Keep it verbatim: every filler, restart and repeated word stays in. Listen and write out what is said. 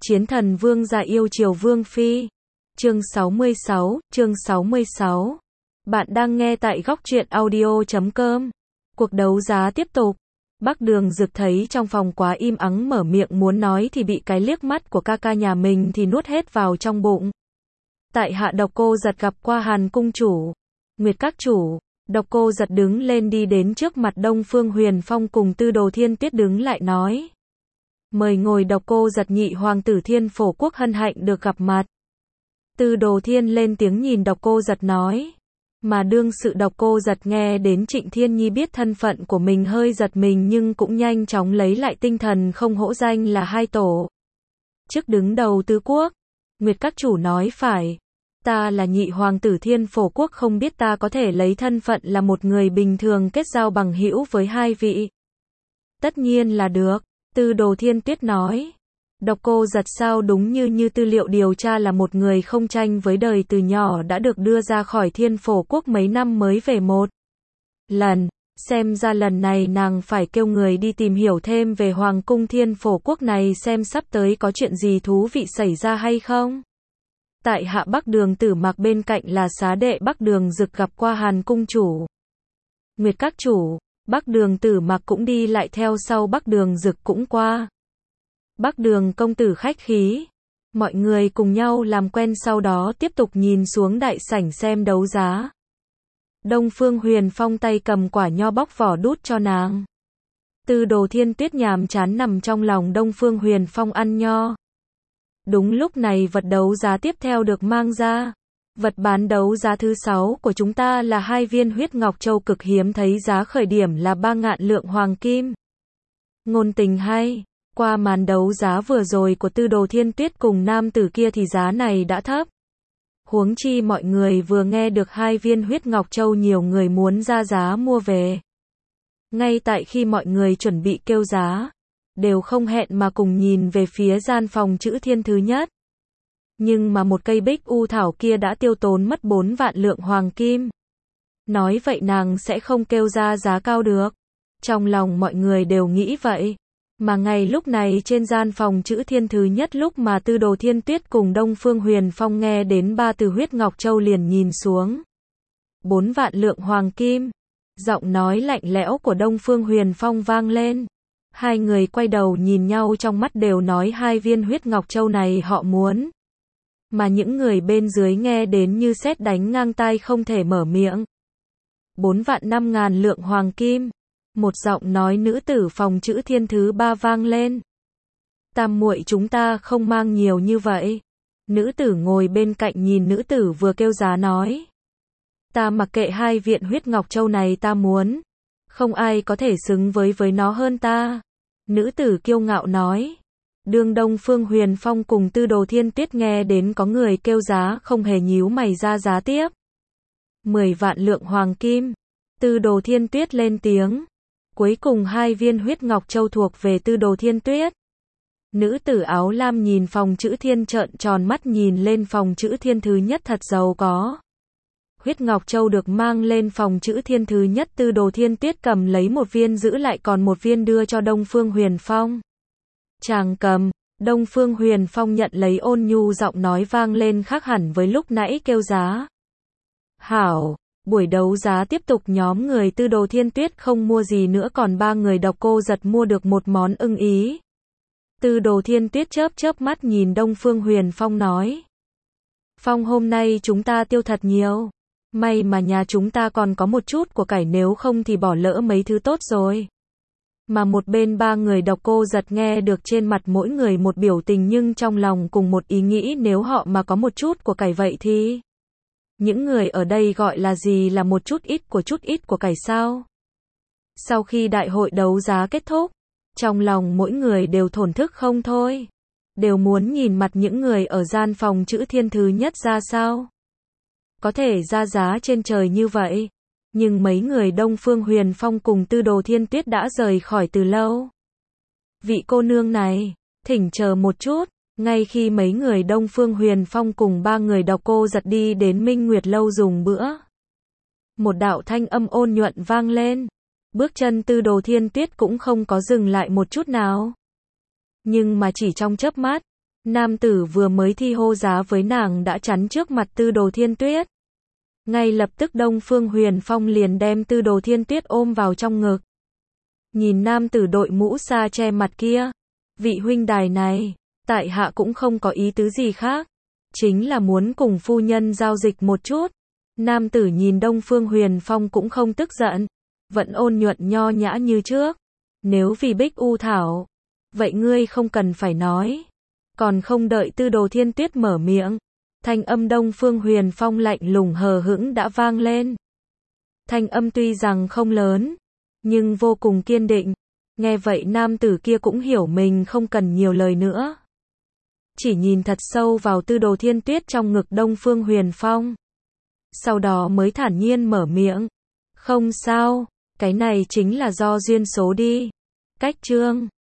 Chiến thần vương gia yêu chiều vương phi. Chương sáu mươi sáu, chương sáu mươi sáu. Bạn đang nghe tại góc truyện audio chấm com. Cuộc đấu giá tiếp tục. Bắc Đường Dực thấy trong phòng quá im ắng, mở miệng muốn nói thì bị cái liếc mắt của ca ca nhà mình thì nuốt hết vào trong bụng. Tại hạ Độc Cô Giật gặp qua Hàn cung chủ, Nguyệt các chủ. Độc Cô Giật đứng lên đi đến trước mặt Đông Phương Huyền Phong cùng Tư Đồ Thiên Tuyết đứng lại nói. Mời ngồi. Độc Cô Giật nhị hoàng tử Thiên Phổ Quốc hân hạnh được gặp mặt. Tư Đồ Thiên lên tiếng nhìn Độc Cô Giật nói. Mà đương sự Độc Cô Giật nghe đến Trịnh Thiên Nhi biết thân phận của mình hơi giật mình, nhưng cũng nhanh chóng lấy lại tinh thần, không hổ danh là hai tổ chức đứng đầu tứ quốc. Nguyệt các chủ nói phải. Ta là nhị hoàng tử Thiên Phổ Quốc, không biết ta có thể lấy thân phận là một người bình thường kết giao bằng hữu với hai vị. Tất nhiên là được. Tư Đồ Thiên Tuyết nói. Độc Cô Giật sao đúng như như tư liệu điều tra là một người không tranh với đời, từ nhỏ đã được đưa ra khỏi Thiên Phổ Quốc, mấy năm mới về một lần. Xem ra lần này nàng phải kêu người đi tìm hiểu thêm về Hoàng cung Thiên Phổ Quốc này, xem sắp tới có chuyện gì thú vị xảy ra hay không. Tại hạ Bắc Đường Tử Mặc, bên cạnh là xá đệ Bắc Đường Dực gặp qua Hàn cung chủ, Nguyệt các chủ. Bắc Đường Tử Mặc cũng đi lại theo sau, Bắc Đường Dực cũng qua. Bắc Đường công tử khách khí. Mọi người cùng nhau làm quen, sau đó tiếp tục nhìn xuống đại sảnh xem đấu giá. Đông Phương Huyền Phong tay cầm quả nho bóc vỏ đút cho nàng. Tư Đồ Thiên Tuyết nhàm chán nằm trong lòng Đông Phương Huyền Phong ăn nho. Đúng lúc này vật đấu giá tiếp theo được mang ra. Vật bán đấu giá thứ sáu của chúng ta là hai viên huyết ngọc châu cực hiếm thấy, giá khởi điểm là ba ngàn lượng hoàng kim. Ngôn tình hay. Qua màn đấu giá vừa rồi của Tư Đồ Thiên Tuyết cùng nam tử kia thì giá này đã thấp. Huống chi mọi người vừa nghe được hai viên huyết ngọc châu, nhiều người muốn ra giá mua về. Ngay tại khi mọi người chuẩn bị kêu giá, đều không hẹn mà cùng nhìn về phía gian phòng chữ thiên thứ nhất. Nhưng mà một cây bích u thảo kia đã tiêu tốn mất bốn vạn lượng hoàng kim. Nói vậy nàng sẽ không kêu ra giá cao được. Trong lòng mọi người đều nghĩ vậy. Mà ngay lúc này trên gian phòng chữ thiên thứ nhất, lúc mà Tư Đồ Thiên Tuyết cùng Đông Phương Huyền Phong nghe đến ba từ huyết ngọc châu liền nhìn xuống. Bốn vạn lượng hoàng kim. Giọng nói lạnh lẽo của Đông Phương Huyền Phong vang lên. Hai người quay đầu nhìn nhau, trong mắt đều nói hai viên huyết ngọc châu này họ muốn. Mà những người bên dưới nghe đến như sét đánh ngang tai, không thể mở miệng. Bốn vạn năm ngàn lượng hoàng kim. Một giọng nói nữ tử phòng chữ thiên thứ ba vang lên. Tam muội, chúng ta không mang nhiều như vậy. Nữ tử ngồi bên cạnh nhìn nữ tử vừa kêu giá nói. Ta mặc kệ hai viện huyết ngọc châu này, ta muốn. Không ai có thể xứng với với nó hơn ta. Nữ tử kiêu ngạo nói. Đường Đông Phương Huyền Phong cùng Tư Đồ Thiên Tuyết nghe đến có người kêu giá, không hề nhíu mày ra giá tiếp. Mười vạn lượng hoàng kim. Tư Đồ Thiên Tuyết lên tiếng. Cuối cùng hai viên huyết ngọc châu thuộc về Tư Đồ Thiên Tuyết. Nữ tử áo lam nhìn phòng chữ thiên trợn tròn mắt, nhìn lên phòng chữ thiên thứ nhất thật giàu có. Huyết ngọc châu được mang lên phòng chữ thiên thứ nhất, Tư Đồ Thiên Tuyết cầm lấy một viên giữ lại, còn một viên đưa cho Đông Phương Huyền Phong. Chàng cầm. Đông Phương Huyền Phong nhận lấy, ôn nhu giọng nói vang lên khác hẳn với lúc nãy kêu giá. Hảo. Buổi đấu giá tiếp tục, nhóm người Tư Đồ Thiên Tuyết không mua gì nữa, còn ba người Độc Cô Giật mua được một món ưng ý. Tư Đồ Thiên Tuyết chớp chớp mắt nhìn Đông Phương Huyền Phong nói. Phong, hôm nay chúng ta tiêu thật nhiều. May mà nhà chúng ta còn có một chút của cải, nếu không thì bỏ lỡ mấy thứ tốt rồi. Mà một bên ba người Độc Cô Giật nghe được, trên mặt mỗi người một biểu tình, nhưng trong lòng cùng một ý nghĩ, nếu họ mà có một chút của cải vậy thì... Những người ở đây gọi là gì là một chút ít của chút ít của cải sao? Sau khi đại hội đấu giá kết thúc, trong lòng mỗi người đều thổn thức không thôi. Đều muốn nhìn mặt những người ở gian phòng chữ thiên thứ nhất ra sao. Có thể ra giá trên trời như vậy. Nhưng mấy người Đông Phương Huyền Phong cùng Tư Đồ Thiên Tuyết đã rời khỏi từ lâu. Vị cô nương này, thỉnh chờ một chút. Ngay khi mấy người Đông Phương Huyền Phong cùng ba người Độc Cô Giật đi đến Minh Nguyệt lâu dùng bữa, một đạo thanh âm ôn nhuận vang lên. Bước chân Tư Đồ Thiên Tuyết cũng không có dừng lại một chút nào. Nhưng mà chỉ trong chớp mắt, Nam tử vừa mới thi hô giá với nàng đã chắn trước mặt Tư Đồ Thiên Tuyết. Ngay lập tức Đông Phương Huyền Phong liền đem Tư Đồ Thiên Tuyết ôm vào trong ngực. Nhìn nam tử đội mũ sa che mặt kia, vị huynh đài này, tại hạ cũng không có ý tứ gì khác, chính là muốn cùng phu nhân giao dịch một chút. Nam tử nhìn Đông Phương Huyền Phong cũng không tức giận, vẫn ôn nhuận nho nhã như trước. Nếu vì Bích U Thảo, vậy ngươi không cần phải nói. Còn không đợi Tư Đồ Thiên Tuyết mở miệng, thanh âm Đông Phương Huyền Phong lạnh lùng hờ hững đã vang lên. Thanh âm tuy rằng không lớn, nhưng vô cùng kiên định. Nghe vậy nam tử kia cũng hiểu mình không cần nhiều lời nữa. Chỉ nhìn thật sâu vào Tư Đồ Thiên Tuyết trong ngực Đông Phương Huyền Phong. Sau đó mới thản nhiên mở miệng. Không sao, cái này chính là do duyên số đi. Cách chương